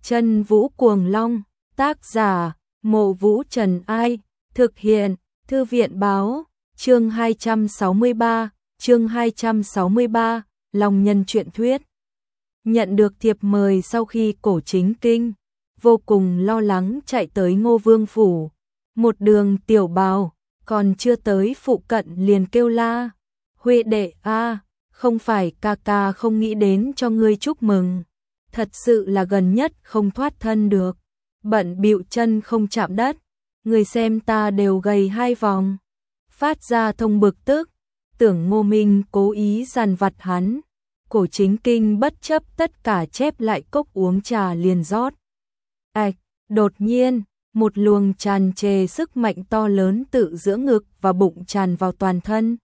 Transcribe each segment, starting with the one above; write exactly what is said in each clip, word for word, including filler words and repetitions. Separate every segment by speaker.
Speaker 1: Chân Vũ Cuồng Long, tác giả, Mộ Vũ Trần Ai, thực hiện, Thư viện Báo, chương hai trăm sáu mươi ba, chương hai trăm sáu mươi ba, Long Nhân truyện thuyết. Nhận được thiệp mời sau khi Cổ Chính Kinh, vô cùng lo lắng chạy tới Ngô Vương Phủ, một đường tiểu bào, còn chưa tới phụ cận liền kêu la, Huệ đệ a, không phải ca ca không nghĩ đến cho ngươi chúc mừng, thật sự là gần nhất không thoát thân được, bận bịu chân không chạm đất, người xem ta đều gầy hai vòng, phát ra thông bực tức, tưởng Ngô Minh cố ý dằn vặt hắn. Cổ Chính Kinh bất chấp tất cả chép lại cốc uống trà liền rót. Ảch, đột nhiên, một luồng tràn trề sức mạnh to lớn tự giữa ngực và bụng tràn vào toàn thân.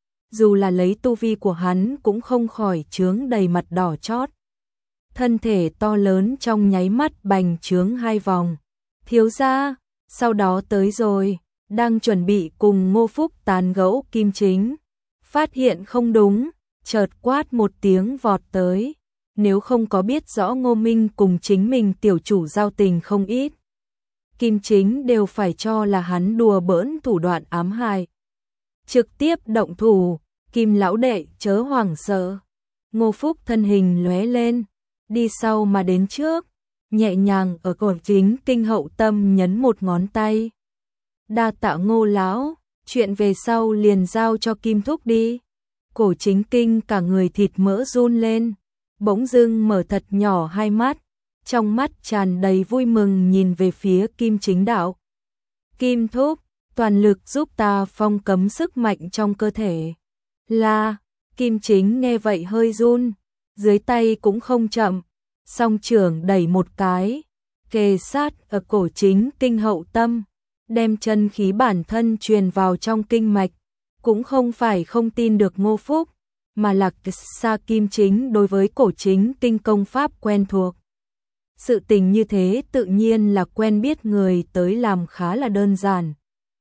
Speaker 1: Dù là lấy tu vi của hắn cũng không khỏi chướng đầy mặt đỏ chót. Thân thể to lớn trong nháy mắt bành trướng hai vòng. Thiếu gia, sau đó tới rồi, đang chuẩn bị cùng Ngô Phúc tán gẫu Kim Chính. Phát hiện không đúng, chợt quát một tiếng vọt tới, nếu không có biết rõ Ngô Minh cùng chính mình tiểu chủ giao tình không ít. Kim Chính đều phải cho là hắn đùa bỡn thủ đoạn ám hại. Trực tiếp động thủ, Kim lão đệ chớ hoảng sợ. Ngô Phúc thân hình lóe lên, đi sau mà đến trước, nhẹ nhàng ở Cổ Chính Kinh hậu tâm nhấn một ngón tay. Đa tạ Ngô lão, chuyện về sau liền giao cho Kim thúc đi. Cổ Chính Kinh cả người thịt mỡ run lên, bỗng dưng mở thật nhỏ hai mắt, trong mắt tràn đầy vui mừng nhìn về phía Kim Chính đạo. Kim thúc, toàn lực giúp ta phong cấm sức mạnh trong cơ thể. Là, Kim Chính nghe vậy hơi run, dưới tay cũng không chậm, song trưởng đẩy một cái, kề sát ở Cổ Chính Kinh hậu tâm, đem chân khí bản thân truyền vào trong kinh mạch. Cũng không phải không tin được Ngô Phúc, mà là Sa Kim Chính đối với Cổ Chính Kinh công pháp quen thuộc. Sự tình như thế tự nhiên là quen biết người tới làm khá là đơn giản.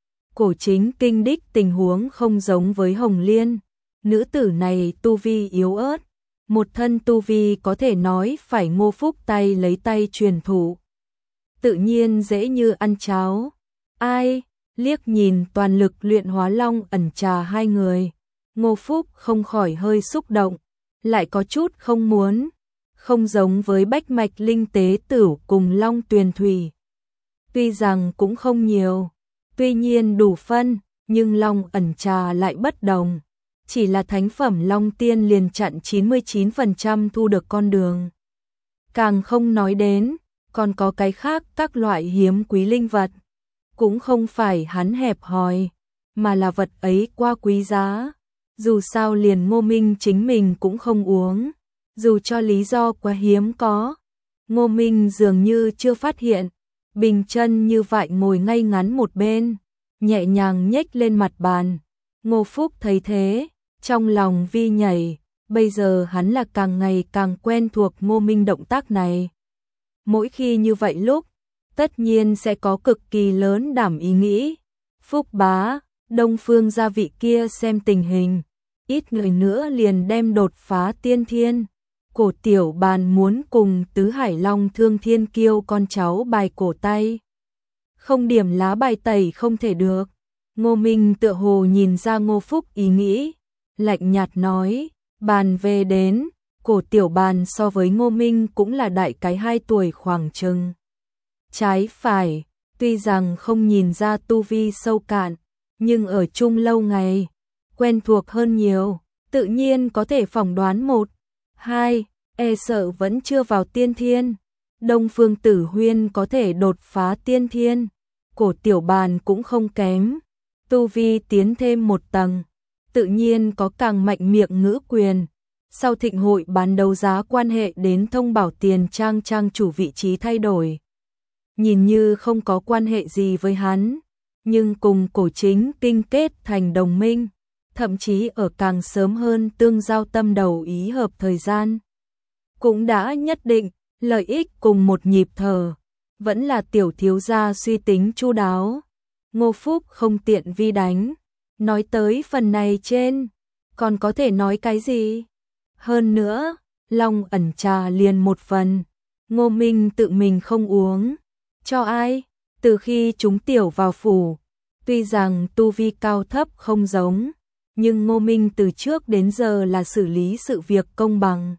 Speaker 1: Cổ Chính Kinh đích tình huống không giống với Hồng Liên, nữ tử này tu vi yếu ớt, một thân tu vi có thể nói phải Ngô Phúc tay lấy tay truyền thụ. Tự nhiên dễ như ăn cháo. Ai? Liếc nhìn toàn lực luyện hóa long ẩn trà hai người, Ngô Phúc không khỏi hơi xúc động, lại có chút không muốn, không giống với bách mạch linh tế tử cùng long tuyền thủy. Tuy rằng cũng không nhiều, tuy nhiên đủ phân, nhưng long ẩn trà lại bất đồng, chỉ là thánh phẩm long tiên liền chặn chín mươi chín phần trăm thu được con đường. Càng không nói đến, còn có cái khác các loại hiếm quý linh vật. Cũng không phải hắn hẹp hòi, mà là vật ấy quá quý giá. Dù sao liền Ngô Minh chính mình cũng không uống, dù cho lý do quá hiếm có. Ngô Minh dường như chưa phát hiện, bình chân như vậy ngồi ngay ngắn một bên, nhẹ nhàng nhếch lên mặt bàn. Ngô Phúc thấy thế, trong lòng vi nhảy, bây giờ hắn là càng ngày càng quen thuộc Ngô Minh động tác này. Mỗi khi như vậy lúc, tất nhiên sẽ có cực kỳ lớn đảm ý nghĩ. Phúc bá, Đông Phương gia vị kia xem tình hình, ít người nữa liền đem đột phá tiên thiên. Cổ tiểu bàn muốn cùng Tứ Hải Long Thương Thiên Kiêu con cháu bài cổ tay. Không điểm lá bài tẩy không thể được. Ngô Minh tựa hồ nhìn ra Ngô Phúc ý nghĩ, lạnh nhạt nói, bàn về đến, cổ tiểu bàn so với Ngô Minh cũng là đại cái hai tuổi khoảng chừng. Trái phải, tuy rằng không nhìn ra tu vi sâu cạn, nhưng ở chung lâu ngày, quen thuộc hơn nhiều, tự nhiên có thể phỏng đoán một, hai, e sợ vẫn chưa vào tiên thiên. Đông Phương Tử Huyên có thể đột phá tiên thiên, cổ tiểu bàn cũng không kém, tu vi tiến thêm một tầng, tự nhiên có càng mạnh miệng ngữ quyền. Sau thịnh hội bán đấu giá quan hệ đến thông bảo tiền trang trang chủ vị trí thay đổi. Nhìn như không có quan hệ gì với hắn, nhưng cùng Cổ Chính Kinh kết thành đồng minh, thậm chí ở càng sớm hơn tương giao tâm đầu ý hợp thời gian. Cũng đã nhất định, lợi ích cùng một nhịp thở, vẫn là tiểu thiếu gia suy tính chu đáo. Ngô Phúc không tiện vi đánh, nói tới phần này trên, còn có thể nói cái gì? Hơn nữa, long ẩn trà liền một phần, Ngô Minh tự mình không uống. Cho ai? Từ khi chúng tiểu vào phủ, tuy rằng tu vi cao thấp không giống, nhưng Ngô Minh từ trước đến giờ là xử lý sự việc công bằng.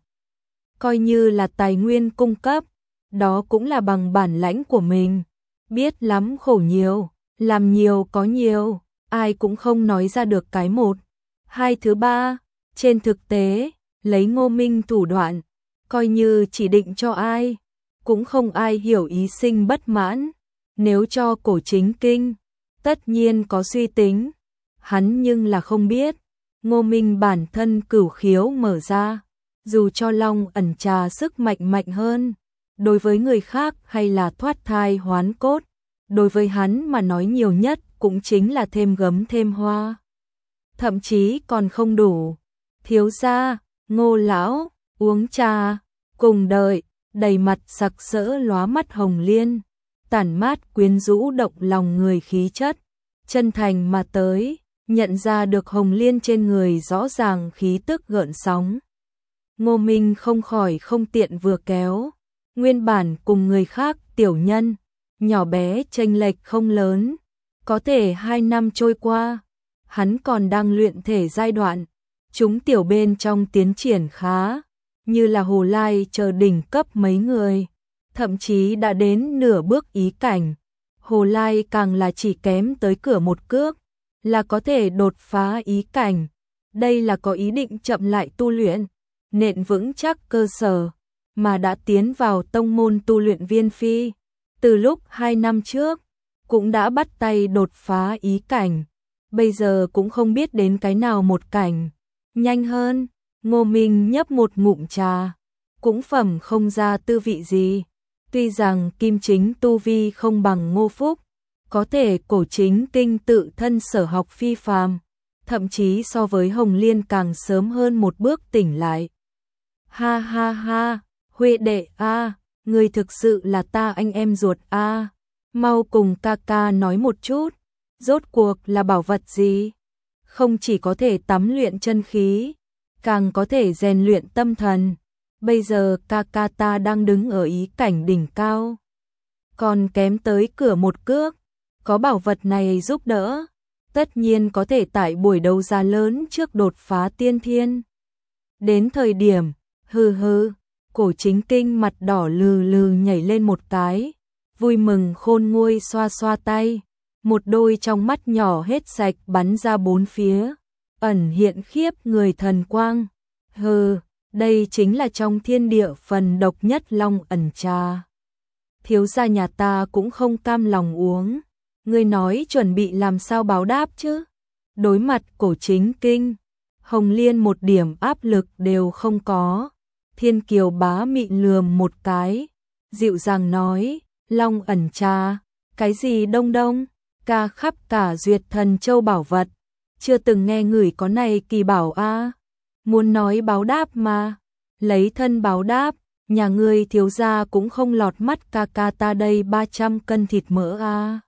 Speaker 1: Coi như là tài nguyên cung cấp, đó cũng là bằng bản lãnh của mình. Biết lắm khổ nhiều, làm nhiều có nhiều, ai cũng không nói ra được cái một. Hai thứ ba, trên thực tế, lấy Ngô Minh thủ đoạn, coi như chỉ định cho ai, cũng không ai hiểu ý sinh bất mãn. Nếu cho Cổ Chính Kinh, tất nhiên có suy tính. Hắn nhưng là không biết, Ngô Minh bản thân cửu khiếu mở ra, dù cho long ẩn trà sức mạnh mạnh hơn, đối với người khác hay là thoát thai hoán cốt, đối với hắn mà nói nhiều nhất cũng chính là thêm gấm thêm hoa. Thậm chí còn không đủ. Thiếu gia, Ngô lão, uống trà, cùng đợi, đầy mặt sặc sỡ lóa mắt hồng liên, tản mát quyến rũ động lòng người khí chất, chân thành mà tới, nhận ra được hồng liên trên người rõ ràng khí tức gợn sóng. Ngô Minh không khỏi không tiện vừa kéo, nguyên bản cùng người khác tiểu nhân, nhỏ bé chênh lệch không lớn, có thể hai năm trôi qua, hắn còn đang luyện thể giai đoạn, chúng tiểu bên trong tiến triển khá, như là Hồ Lai chờ đỉnh cấp mấy người, thậm chí đã đến nửa bước ý cảnh. Hồ Lai càng là chỉ kém tới cửa một cước, là có thể đột phá ý cảnh. Đây là có ý định chậm lại tu luyện, nền vững chắc cơ sở, mà đã tiến vào tông môn tu luyện viên phi. Từ lúc hai năm trước, cũng đã bắt tay đột phá ý cảnh, bây giờ cũng không biết đến cái nào một cảnh. Nhanh hơn, Ngô Minh nhấp một ngụm trà, cũng phẩm không ra tư vị gì. Tuy rằng Kim Chính tu vi không bằng Ngô Phúc, có thể Cổ Chính Kinh tự thân sở học phi phàm, thậm chí so với Hồng Liên càng sớm hơn một bước tỉnh lại. Ha ha ha, Huệ đệ a, người thực sự là ta anh em ruột a, mau cùng ca ca nói một chút, rốt cuộc là bảo vật gì? Không chỉ có thể tắm luyện chân khí, càng có thể rèn luyện tâm thần. Bây giờ ca ca ta đang đứng ở ý cảnh đỉnh cao, còn kém tới cửa một cước, có bảo vật này giúp đỡ, tất nhiên có thể tại buổi đấu giá lớn trước đột phá tiên thiên. Đến thời điểm, hừ hừ, Cổ Chính Kinh mặt đỏ lừ lừ nhảy lên một cái, vui mừng khôn nguôi xoa xoa tay, một đôi trong mắt nhỏ hết sạch bắn ra bốn phía, ẩn hiện khiếp người thần quang. Hừ, đây chính là trong thiên địa phần độc nhất long ẩn trà. Thiếu gia nhà ta cũng không cam lòng uống, ngươi nói chuẩn bị làm sao báo đáp chứ? Đối mặt Cổ Chính Kinh, Hồng Liên một điểm áp lực đều không có. Thiên Kiều bá mịn lườm một cái, dịu dàng nói, long ẩn trà, cái gì đông đông, ca khắp cả duyệt thần châu bảo vật, chưa từng nghe người có này kỳ bảo a. Muốn nói báo đáp mà, lấy thân báo đáp, nhà ngươi thiếu gia cũng không lọt mắt ca ca ta đây ba trăm cân thịt mỡ a.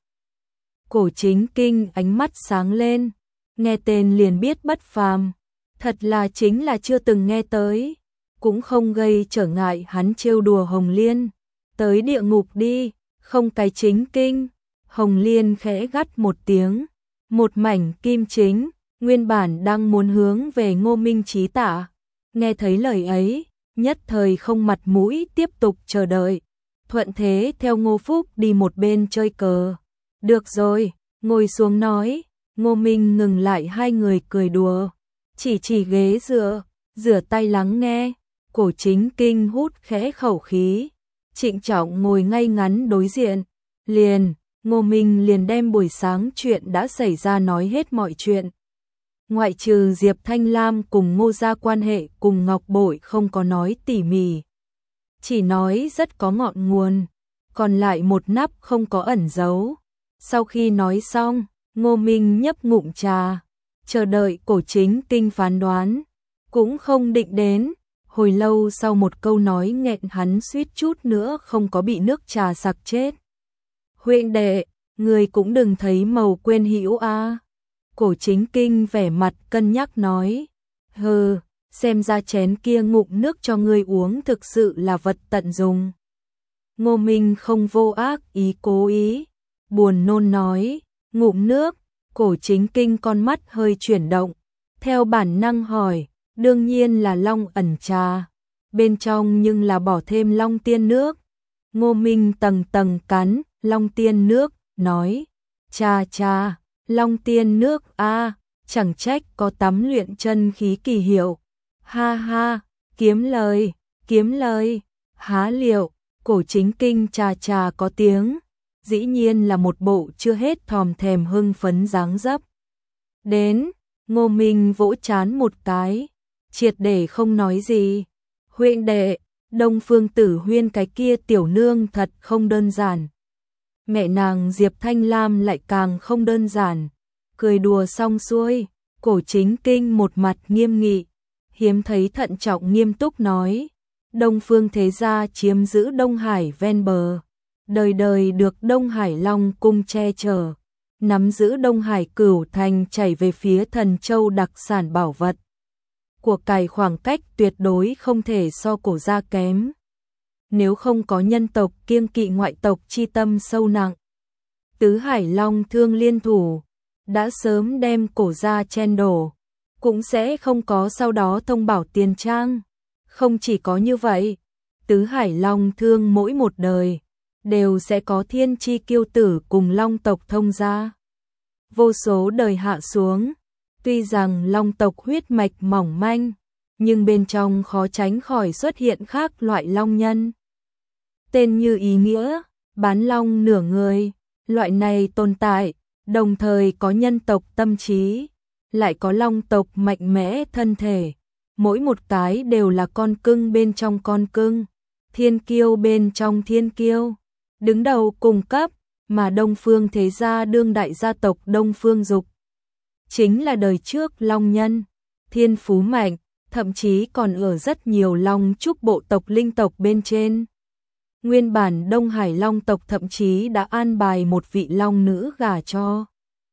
Speaker 1: Cổ Chính Kinh ánh mắt sáng lên, nghe tên liền biết bất phàm, thật là chính là chưa từng nghe tới, cũng không gây trở ngại hắn trêu đùa Hồng Liên. Tới địa ngục đi, không cái Chính Kinh. Hồng Liên khẽ gắt một tiếng, một mảnh kim chính, nguyên bản đang muốn hướng về Ngô Minh Chí Tả, nghe thấy lời ấy, nhất thời không mặt mũi tiếp tục chờ đợi, thuận thế theo Ngô Phúc đi một bên chơi cờ. Được rồi, ngồi xuống nói. Ngô Minh ngừng lại hai người cười đùa, chỉ chỉ ghế dựa, rửa tay lắng nghe. Cổ Chính Kinh hút khẽ khẩu khí, trịnh trọng ngồi ngay ngắn đối diện. Liền, Ngô Minh liền đem buổi sáng chuyện đã xảy ra nói hết mọi chuyện. Ngoại trừ Diệp Thanh Lam cùng Ngô gia quan hệ cùng Ngọc Bội không có nói tỉ mỉ, chỉ nói rất có ngọn nguồn, còn lại một nắp không có ẩn giấu. Sau khi nói xong, Ngô Minh nhấp ngụm trà, chờ đợi Cổ Chính Kinh phán đoán, cũng không định đến. Hồi lâu sau một câu nói nghẹn hắn suýt chút nữa không có bị nước trà sặc chết. Huynh đệ, người cũng đừng thấy màu quên hữu a. Cổ Chính Kinh vẻ mặt cân nhắc nói, hừ, xem ra chén kia ngụm nước cho ngươi uống thực sự là vật tận dùng. Ngô Minh không vô ác ý cố ý, buồn nôn nói, ngụm nước, Cổ Chính Kinh con mắt hơi chuyển động, theo bản năng hỏi, đương nhiên là long ẩn trà, bên trong nhưng là bỏ thêm long tiên nước. Ngô Minh tầng tầng cắn, long tiên nước, nói, cha cha, long tiên nước a, chẳng trách có tắm luyện chân khí kỳ hiệu. Ha ha, kiếm lời, kiếm lời, há liệu, Cổ Chính Kinh trà trà có tiếng, dĩ nhiên là một bộ chưa hết thòm thèm hưng phấn dáng dấp. Đến, Ngô Minh vỗ chán một cái, triệt để không nói gì. Huynh đệ, Đông Phương Tử Huyên cái kia tiểu nương thật không đơn giản. Mẹ nàng Diệp Thanh Lam lại càng không đơn giản. Cười đùa xong xuôi, Cổ Chính Kinh một mặt nghiêm nghị, hiếm thấy thận trọng nghiêm túc nói, Đông Phương thế gia chiếm giữ Đông Hải ven bờ, đời đời được Đông Hải Long cung che chở, nắm giữ Đông Hải Cửu Thành chảy về phía Thần Châu đặc sản bảo vật. Của cải khoảng cách tuyệt đối không thể so cổ gia kém. Nếu không có nhân tộc kiêng kỵ ngoại tộc chi tâm sâu nặng, Tứ Hải Long Thương liên thủ, đã sớm đem cổ gia chen đổ, cũng sẽ không có sau đó thông bảo tiền trang. Không chỉ có như vậy, Tứ Hải Long Thương mỗi một đời, đều sẽ có thiên chi kiêu tử cùng long tộc thông gia. Vô số đời hạ xuống, tuy rằng long tộc huyết mạch mỏng manh, nhưng bên trong khó tránh khỏi xuất hiện khác loại long nhân. Tên như ý nghĩa, bán long nửa người, loại này tồn tại, đồng thời có nhân tộc tâm trí, lại có long tộc mạnh mẽ thân thể, mỗi một cái đều là con cưng bên trong con cưng, thiên kiêu bên trong thiên kiêu, đứng đầu cùng cấp, mà Đông Phương thế gia đương đại gia tộc Đông Phương Dục chính là đời trước long nhân, thiên phú mạnh, thậm chí còn ở rất nhiều long trúc bộ tộc linh tộc bên trên. Nguyên bản Đông Hải Long tộc thậm chí đã an bài một vị long nữ gả cho.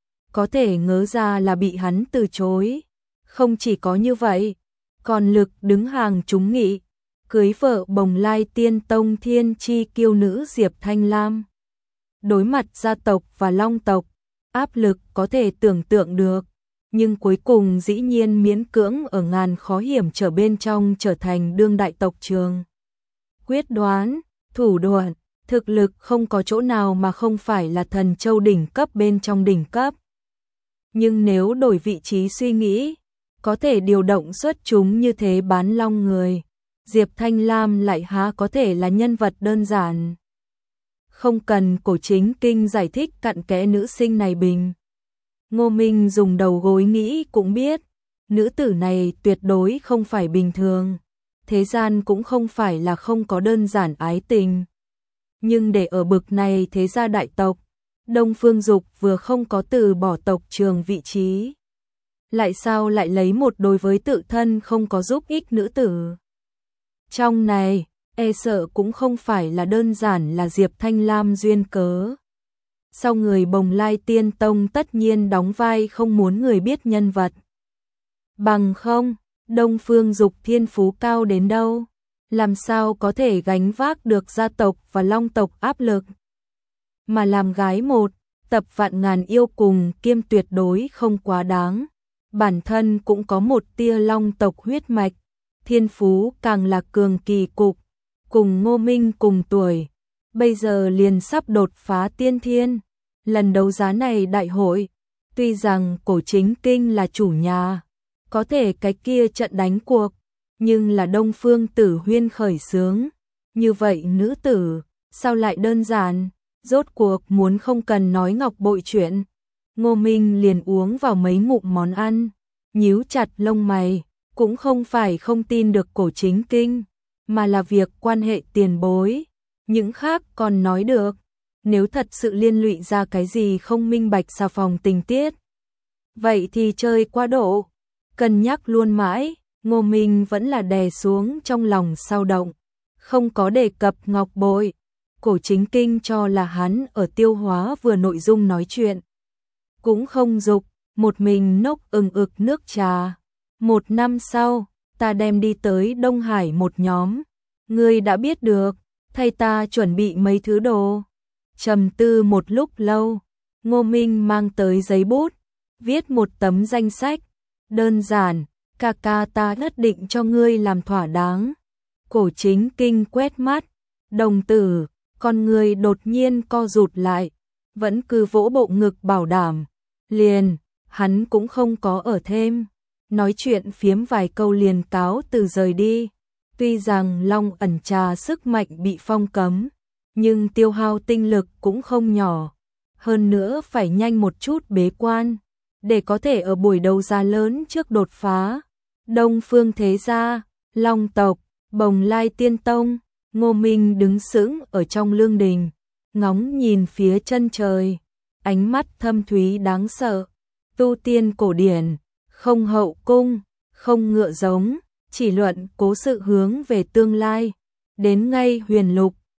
Speaker 1: Có thể ngớ ra là bị hắn từ chối. Không chỉ có như vậy, còn lực đứng hàng trúng nghị, cưới vợ Bồng Lai Tiên Tông thiên chi kiêu nữ Diệp Thanh Lam. Đối mặt gia tộc và long tộc, áp lực có thể tưởng tượng được, nhưng cuối cùng dĩ nhiên miễn cưỡng ở ngàn khó hiểm trở bên trong trở thành đương đại tộc trường. Quyết đoán, thủ đoạn, thực lực không có chỗ nào mà không phải là thần châu đỉnh cấp bên trong đỉnh cấp. Nhưng nếu đổi vị trí suy nghĩ, có thể điều động xuất chúng như thế bán long người, Diệp Thanh Lam lại há có thể là nhân vật đơn giản. Không cần Cổ Chính Kinh giải thích cặn kẽ nữ sinh này bình. Ngô Minh dùng đầu gối nghĩ cũng biết, nữ tử này tuyệt đối không phải bình thường, thế gian cũng không phải là không có đơn giản ái tình. Nhưng để ở bực này thế gia đại tộc, Đông Phương Dục vừa không có từ bỏ tộc trường vị trí, lại sao lại lấy một đối với tự thân không có giúp ích nữ tử. Trong này, e sợ cũng không phải là đơn giản là Diệp Thanh Lam duyên cớ. Sau người Bồng Lai Tiên Tông tất nhiên đóng vai không muốn người biết nhân vật. Bằng không, Đông Phương Dục thiên phú cao đến đâu, làm sao có thể gánh vác được gia tộc và long tộc áp lực. Mà làm gái một, tập vạn ngàn yêu cùng kiêm tuyệt đối không quá đáng. Bản thân cũng có một tia long tộc huyết mạch, thiên phú càng là cường kỳ cục, cùng Ngô Minh cùng tuổi, bây giờ liền sắp đột phá tiên thiên. Lần đấu giá này đại hội, tuy rằng Cổ Chính Kinh là chủ nhà, có thể cái kia trận đánh cuộc, nhưng là Đông Phương Tử Huyên khởi xướng, như vậy nữ tử, sao lại đơn giản, rốt cuộc muốn không cần nói ngọc bội chuyện. Ngô Minh liền uống vào mấy ngụm món ăn, nhíu chặt lông mày, cũng không phải không tin được Cổ Chính Kinh, mà là việc quan hệ tiền bối, những khác còn nói được, nếu thật sự liên lụy ra cái gì không minh bạch xà phòng tình tiết, vậy thì chơi quá độ. Cân nhắc luôn mãi, Ngô Minh vẫn là đè xuống trong lòng sao động, không có đề cập ngọc bội. Cổ Chính Kinh cho là hắn ở tiêu hóa vừa nội dung nói chuyện, cũng không dục, một mình nốc ừng ực nước trà. Một năm sau, ta đem đi tới Đông Hải một nhóm, ngươi đã biết được, thay ta chuẩn bị mấy thứ đồ. Trầm tư một lúc lâu, Ngô Minh mang tới giấy bút, viết một tấm danh sách, đơn giản, ca ca ta nhất định cho ngươi làm thỏa đáng. Cổ Chính Kinh quét mắt, đồng tử, con người đột nhiên co rụt lại, vẫn cứ vỗ bộ ngực bảo đảm, liền, hắn cũng không có ở thêm, nói chuyện phiếm vài câu liền cáo từ rời đi. Tuy rằng Long ẩn trà sức mạnh bị phong cấm, nhưng tiêu hao tinh lực cũng không nhỏ, hơn nữa phải nhanh một chút bế quan, để có thể ở buổi đấu giá lớn trước đột phá. Đông Phương Thế Gia, Long tộc, Bồng Lai Tiên Tông, Ngô Minh đứng sững ở trong lương đình, ngóng nhìn phía chân trời, ánh mắt thâm thúy đáng sợ. Tu tiên cổ điển, không hậu cung, không ngựa giống, chỉ luận cố sự hướng về tương lai. Đến ngay huyền lục,